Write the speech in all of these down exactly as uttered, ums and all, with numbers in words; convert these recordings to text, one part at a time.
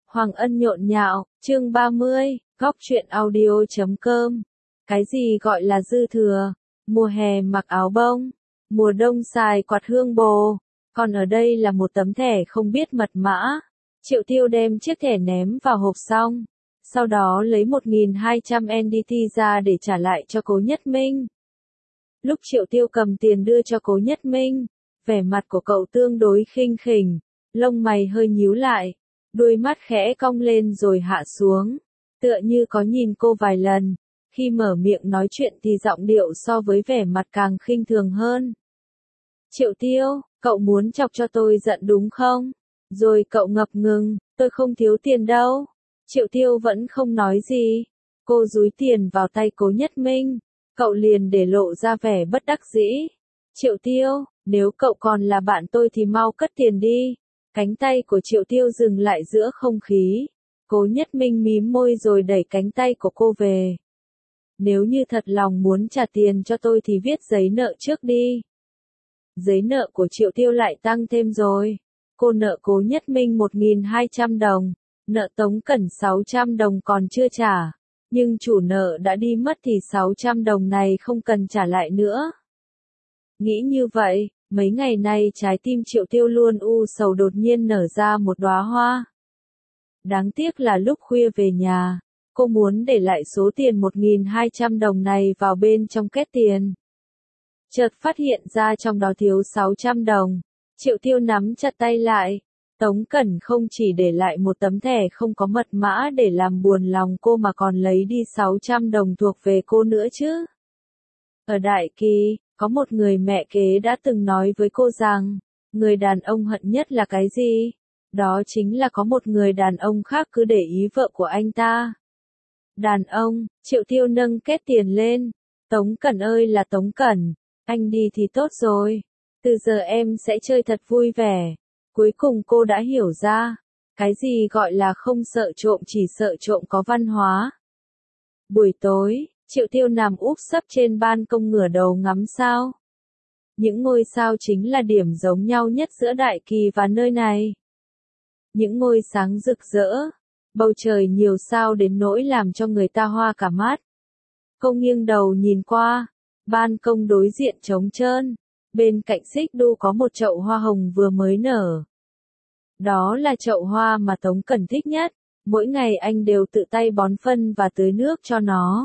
Hoàng Ân nhộn nhạo, chương ba mươi, góc truyện audio chấm com. Cái gì gọi là dư thừa? Mùa hè mặc áo bông, mùa đông xài quạt hương bồ, còn ở đây là một tấm thẻ không biết mật mã. Triệu Tiêu đem chiếc thẻ ném vào hộp xong, sau đó lấy một nghìn hai trăm en đê tê ra để trả lại cho Cố Nhất Minh. Lúc Triệu Tiêu cầm tiền đưa cho Cố Nhất Minh, vẻ mặt của cậu tương đối khinh khỉnh, lông mày hơi nhíu lại, đôi mắt khẽ cong lên rồi hạ xuống, tựa như có nhìn cô vài lần. Khi mở miệng nói chuyện thì giọng điệu so với vẻ mặt càng khinh thường hơn. Triệu Tiêu, cậu muốn chọc cho tôi giận đúng không? Rồi cậu ngập ngừng, tôi không thiếu tiền đâu. Triệu Tiêu vẫn không nói gì. Cô dúi tiền vào tay Cố Nhất Minh, cậu liền để lộ ra vẻ bất đắc dĩ. Triệu Tiêu, nếu cậu còn là bạn tôi thì mau cất tiền đi. Cánh tay của Triệu Tiêu dừng lại giữa không khí. Cố Nhất Minh mím môi rồi đẩy cánh tay của cô về. Nếu như thật lòng muốn trả tiền cho tôi thì viết giấy nợ trước đi. Giấy nợ của Triệu Tiêu lại tăng thêm rồi. Cô nợ Cố Nhất Minh một nghìn hai trăm đồng, nợ Tống Cẩn sáu trăm đồng còn chưa trả. Nhưng chủ nợ đã đi mất thì sáu trăm đồng này không cần trả lại nữa. Nghĩ như vậy, mấy ngày nay trái tim Triệu Tiêu luôn u sầu đột nhiên nở ra một đóa hoa. Đáng tiếc là lúc khuya về nhà, cô muốn để lại số tiền một nghìn hai trăm đồng này vào bên trong két tiền. Chợt phát hiện ra trong đó thiếu sáu trăm đồng, Triệu Tiêu nắm chặt tay lại. Tống Cẩn không chỉ để lại một tấm thẻ không có mật mã để làm buồn lòng cô mà còn lấy đi sáu trăm đồng thuộc về cô nữa chứ. Ở Đại Kỳ, có một người mẹ kế đã từng nói với cô rằng, người đàn ông hận nhất là cái gì? Đó chính là có một người đàn ông khác cứ để ý vợ của anh ta. Đàn ông, Triệu Tiêu nâng két tiền lên. Tống Cẩn ơi là Tống Cẩn, anh đi thì tốt rồi. Từ giờ em sẽ chơi thật vui vẻ. Cuối cùng cô đã hiểu ra, cái gì gọi là không sợ trộm chỉ sợ trộm có văn hóa. Buổi tối, Triệu Tiêu nằm úp sấp trên ban công ngửa đầu ngắm sao. Những ngôi sao chính là điểm giống nhau nhất giữa Đại Kỳ và nơi này. Những ngôi sáng rực rỡ, bầu trời nhiều sao đến nỗi làm cho người ta hoa cả mắt. Cô nghiêng đầu nhìn qua, ban công đối diện trống trơn, bên cạnh xích đu có một chậu hoa hồng vừa mới nở. Đó là chậu hoa mà Tống Cẩn thích nhất, mỗi ngày anh đều tự tay bón phân và tưới nước cho nó.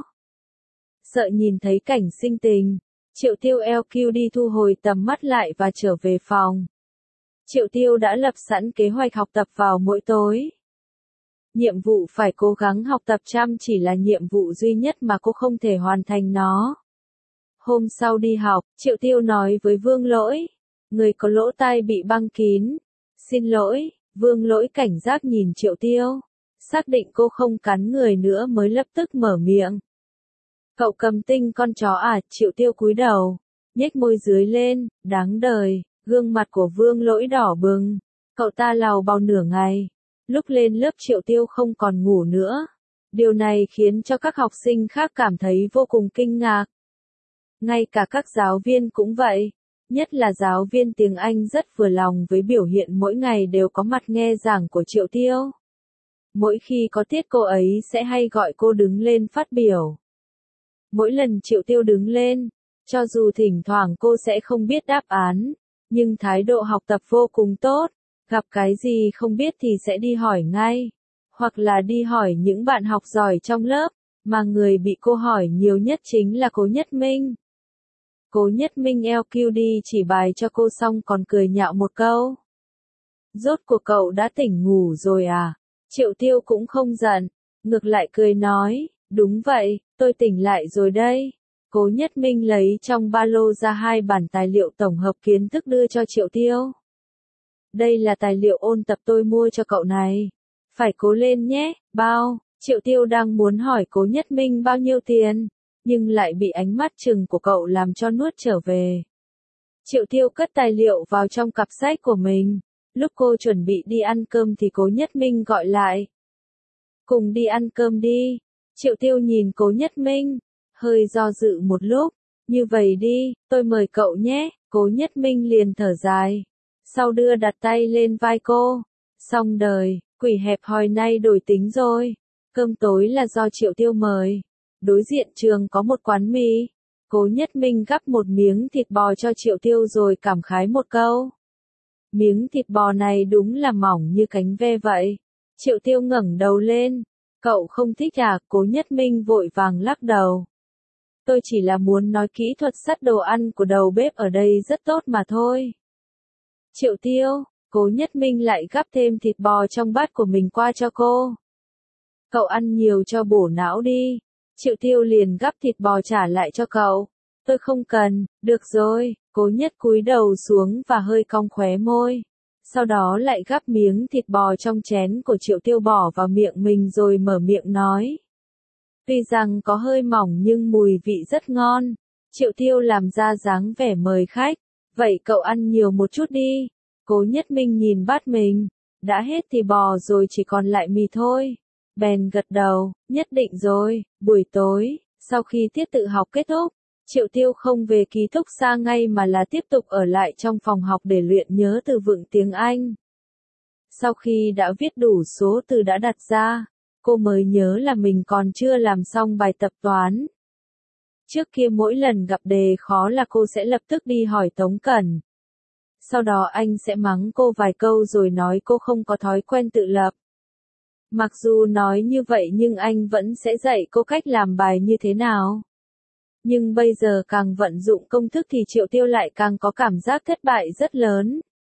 Sợ nhìn thấy cảnh sinh tình, Triệu Tiêu lờ quy đi thu hồi tầm mắt lại và trở về phòng. Triệu Tiêu đã lập sẵn kế hoạch học tập vào mỗi tối. Nhiệm vụ phải cố gắng học tập chăm chỉ là nhiệm vụ duy nhất mà cô không thể hoàn thành nó. Hôm sau đi học, Triệu Tiêu nói với Vương Lỗi, người có lỗ tai bị băng kín. Xin lỗi, Vương Lỗi cảnh giác nhìn Triệu Tiêu, xác định cô không cắn người nữa mới lập tức mở miệng. Cậu cầm tinh con chó à? Triệu Tiêu cúi đầu, nhếch môi dưới lên, đáng đời, gương mặt của Vương Lỗi đỏ bừng. Cậu ta lào bao nửa ngày. Lúc lên lớp Triệu Tiêu không còn ngủ nữa. Điều này khiến cho các học sinh khác cảm thấy vô cùng kinh ngạc. Ngay cả các giáo viên cũng vậy. Nhất là giáo viên tiếng Anh rất vừa lòng với biểu hiện mỗi ngày đều có mặt nghe giảng của Triệu Tiêu. Mỗi khi có tiết cô ấy sẽ hay gọi cô đứng lên phát biểu. Mỗi lần Triệu Tiêu đứng lên, cho dù thỉnh thoảng cô sẽ không biết đáp án, nhưng thái độ học tập vô cùng tốt, gặp cái gì không biết thì sẽ đi hỏi ngay, hoặc là đi hỏi những bạn học giỏi trong lớp, mà người bị cô hỏi nhiều nhất chính là Cố Nhất Minh. Cố Nhất Minh lờ quy đi chỉ bài cho cô xong còn cười nhạo một câu. Rốt cuộc cậu đã tỉnh ngủ rồi à? Triệu Tiêu cũng không giận, ngược lại cười nói, đúng vậy, tôi tỉnh lại rồi đây. Cố Nhất Minh lấy trong ba lô ra hai bản tài liệu tổng hợp kiến thức đưa cho Triệu Tiêu. Đây là tài liệu ôn tập tôi mua cho cậu này. Phải cố lên nhé, bao. Triệu Tiêu đang muốn hỏi Cố Nhất Minh bao nhiêu tiền, nhưng lại bị ánh mắt chừng của cậu làm cho nuốt trở về. Triệu Tiêu cất tài liệu vào trong cặp sách của mình. Lúc cô chuẩn bị đi ăn cơm thì Cố Nhất Minh gọi lại. Cùng đi ăn cơm đi. Triệu Tiêu nhìn Cố Nhất Minh, hơi do dự một lúc. Như vậy đi, tôi mời cậu nhé. Cố Nhất Minh liền thở dài, sau đưa đặt tay lên vai cô. Xong đời, Quỷ hẹp hòi nay đổi tính rồi. Cơm tối là do Triệu Tiêu mời. Đối diện trường có một quán mì. Cố Nhất Minh gắp một miếng thịt bò cho Triệu Tiêu rồi cảm khái một câu. Miếng thịt bò này đúng là mỏng như cánh ve vậy. Triệu Tiêu ngẩng đầu lên. Cậu không thích à? Cố Nhất Minh vội vàng lắc đầu. Tôi chỉ là muốn nói kỹ thuật sắt đồ ăn của đầu bếp ở đây rất tốt mà thôi. Triệu Tiêu, Cố Nhất Minh lại gắp thêm thịt bò trong bát của mình qua cho cô. Cậu ăn nhiều cho bổ não đi. Triệu Tiêu liền gắp thịt bò trả lại cho cậu. Tôi không cần, được rồi. Cố Nhất cúi đầu xuống và hơi cong khóe môi. Sau đó lại gắp miếng thịt bò trong chén của Triệu Tiêu bỏ vào miệng mình rồi mở miệng nói. Tuy rằng có hơi mỏng nhưng mùi vị rất ngon. Triệu Tiêu làm ra dáng vẻ mời khách. Vậy cậu ăn nhiều một chút đi. Cố Nhất Minh nhìn bát mình. Đã hết thịt bò rồi chỉ còn lại mì thôi. Bèn gật đầu, nhất định rồi. Buổi tối, sau khi tiết tự học kết thúc, Triệu Tiêu không về ký túc xá ngay mà là tiếp tục ở lại trong phòng học để luyện nhớ từ vựng tiếng Anh. Sau khi đã viết đủ số từ đã đặt ra, cô mới nhớ là mình còn chưa làm xong bài tập toán. Trước kia mỗi lần gặp đề khó là cô sẽ lập tức đi hỏi Tống Cẩn. Sau đó anh sẽ mắng cô vài câu rồi nói cô không có thói quen tự lập. Mặc dù nói như vậy nhưng anh vẫn sẽ dạy cô cách làm bài như thế nào. Nhưng bây giờ càng vận dụng công thức thì Triệu Tiêu lại càng có cảm giác thất bại rất lớn.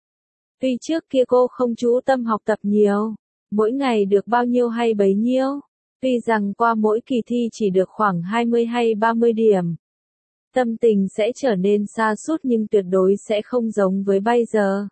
Tuy trước kia cô không chú tâm học tập nhiều, mỗi ngày được bao nhiêu hay bấy nhiêu, tuy rằng qua mỗi kỳ thi chỉ được khoảng hai mươi hay ba mươi điểm. Tâm tình sẽ trở nên sa sút nhưng tuyệt đối sẽ không giống với bây giờ.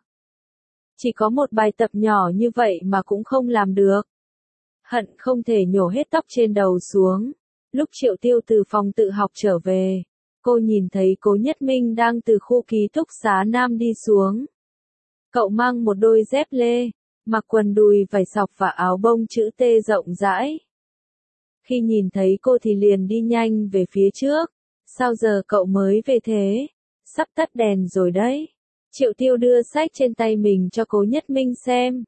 Chỉ có một bài tập nhỏ như vậy mà cũng không làm được. Hận không thể nhổ hết tóc trên đầu xuống. Lúc Triệu Tiêu từ phòng tự học trở về, cô nhìn thấy Cố Nhất Minh đang từ khu ký túc xá Nam đi xuống. Cậu mang một đôi dép lê, mặc quần đùi vải sọc và áo bông chữ T rộng rãi. Khi nhìn thấy cô thì liền đi nhanh về phía trước. Sao giờ cậu mới về thế? Sắp tắt đèn rồi đấy. Triệu Tiêu đưa sách trên tay mình cho Cố Nhất Minh xem.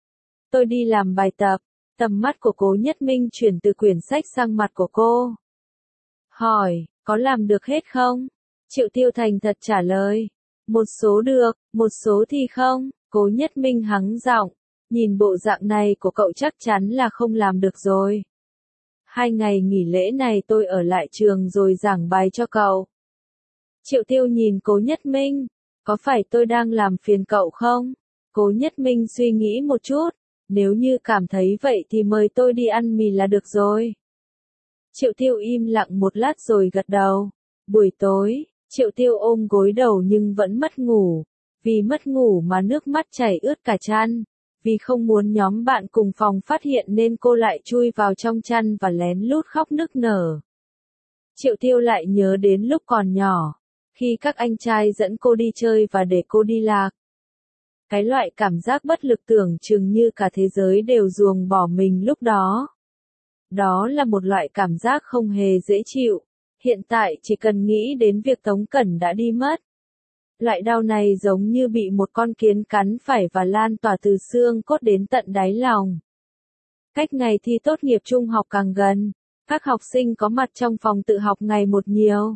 Tôi đi làm bài tập. Tầm mắt của Cố Nhất Minh chuyển từ quyển sách sang mặt của cô. Hỏi, có làm được hết không? Triệu Tiêu thành thật trả lời. Một số được, một số thì không. Cố Nhất Minh hắng giọng. Nhìn bộ dạng này của cậu chắc chắn là không làm được rồi. Hai ngày nghỉ lễ này tôi ở lại trường rồi giảng bài cho cậu. Triệu Tiêu nhìn Cố Nhất Minh. Có phải tôi đang làm phiền cậu không? Cố Nhất Minh suy nghĩ một chút. Nếu như cảm thấy vậy thì mời tôi đi ăn mì là được rồi. Triệu Tiêu im lặng một lát rồi gật đầu. Buổi tối, Triệu Tiêu ôm gối đầu nhưng vẫn mất ngủ. Vì mất ngủ mà nước mắt chảy ướt cả chăn. Vì không muốn nhóm bạn cùng phòng phát hiện nên cô lại chui vào trong chăn và lén lút khóc nức nở. Triệu Tiêu lại nhớ đến lúc còn nhỏ, khi các anh trai dẫn cô đi chơi và để cô đi lạc. Cái loại cảm giác bất lực tưởng chừng như cả thế giới đều ruồng bỏ mình lúc đó. Đó là một loại cảm giác không hề dễ chịu. Hiện tại chỉ cần nghĩ đến việc Tống Cẩn đã đi mất. Loại đau này giống như bị một con kiến cắn phải và lan tỏa từ xương cốt đến tận đáy lòng. Cách ngày thi tốt nghiệp trung học càng gần, các học sinh có mặt trong phòng tự học ngày một nhiều.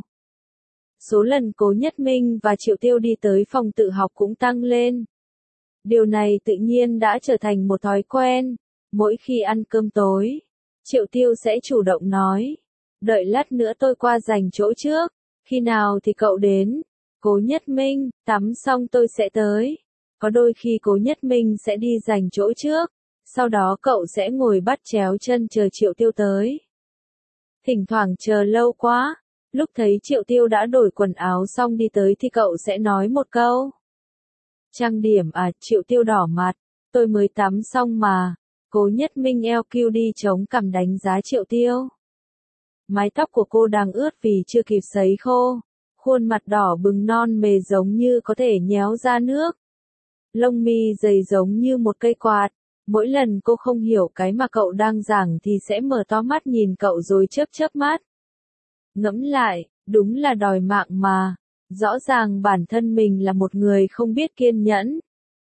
Số lần Cố Nhất Minh và Triệu Tiêu đi tới phòng tự học cũng tăng lên. Điều này tự nhiên đã trở thành một thói quen. Mỗi khi ăn cơm tối, Triệu Tiêu sẽ chủ động nói. Đợi lát nữa tôi qua giành chỗ trước. Khi nào thì cậu đến? Cố Nhất Minh, tắm xong tôi sẽ tới. Có đôi khi Cố Nhất Minh sẽ đi giành chỗ trước. Sau đó cậu sẽ ngồi bắt chéo chân chờ Triệu Tiêu tới. Thỉnh thoảng chờ lâu quá. Lúc thấy Triệu Tiêu đã đổi quần áo xong đi tới thì cậu sẽ nói một câu. Trang điểm à? Triệu Tiêu đỏ mặt. Tôi mới tắm xong mà. Cố Nhất Minh eo kiu đi chống cằm đánh giá Triệu Tiêu. Mái tóc của cô đang ướt vì chưa kịp sấy khô. Khuôn mặt đỏ bừng non mề giống như có thể nhéo ra nước. Lông mi dày giống như một cây quạt. Mỗi lần cô không hiểu cái mà cậu đang giảng thì sẽ mở to mắt nhìn cậu rồi chớp chớp mắt. Ngẫm lại, đúng là đòi mạng mà. Rõ ràng bản thân mình là một người không biết kiên nhẫn.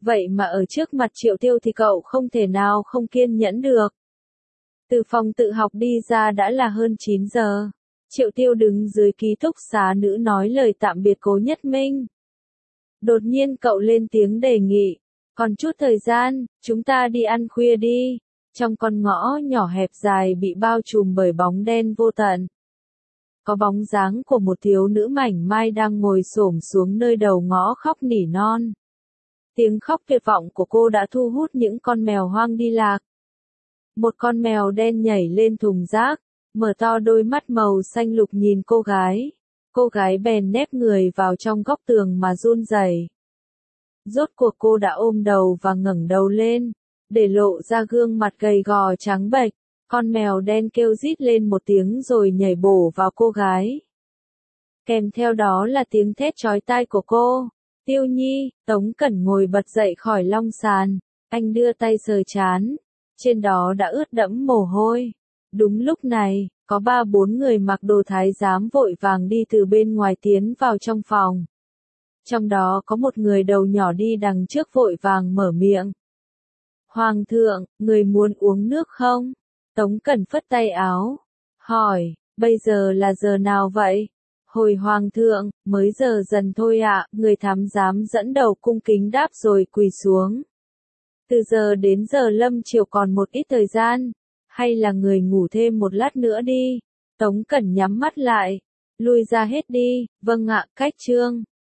Vậy mà ở trước mặt Triệu Tiêu thì cậu không thể nào không kiên nhẫn được. Từ phòng tự học đi ra đã là hơn chín giờ. Triệu Tiêu đứng dưới ký túc xá nữ nói lời tạm biệt Cố Nhất Minh. Đột nhiên cậu lên tiếng đề nghị. Còn chút thời gian, chúng ta đi ăn khuya đi. Trong con ngõ nhỏ hẹp dài bị bao trùm bởi bóng đen vô tận. Có bóng dáng của một thiếu nữ mảnh mai đang ngồi xổm xuống nơi đầu ngõ khóc nỉ non. Tiếng khóc tuyệt vọng của cô đã thu hút những con mèo hoang đi lạc. Một con mèo đen nhảy lên thùng rác, mở to đôi mắt màu xanh lục nhìn cô gái. Cô gái bèn nép người vào trong góc tường mà run rẩy. Rốt cuộc cô đã ôm đầu và ngẩng đầu lên, để lộ ra gương mặt gầy gò trắng bệch. Con mèo đen kêu rít lên một tiếng rồi nhảy bổ vào cô gái. Kèm theo đó là tiếng thét chói tai của cô. Tiêu Nhi, Tống Cẩn ngồi bật dậy khỏi long sàn. Anh đưa tay sờ trán. Trên đó đã ướt đẫm mồ hôi. Đúng lúc này, có ba bốn người mặc đồ thái giám vội vàng đi từ bên ngoài tiến vào trong phòng. Trong đó có một người đầu nhỏ đi đằng trước vội vàng mở miệng. Hoàng thượng, người muốn uống nước không? Tống Cẩn phất tay áo. Hỏi, bây giờ là giờ nào vậy? Hồi hoàng thượng, mới giờ dần thôi ạ, người thám giám dẫn đầu cung kính đáp rồi quỳ xuống. Từ giờ đến giờ lâm chiều còn một ít thời gian, hay là người ngủ thêm một lát nữa đi. Tống Cẩn nhắm mắt lại, lui ra hết đi, vâng ạ, cách trương.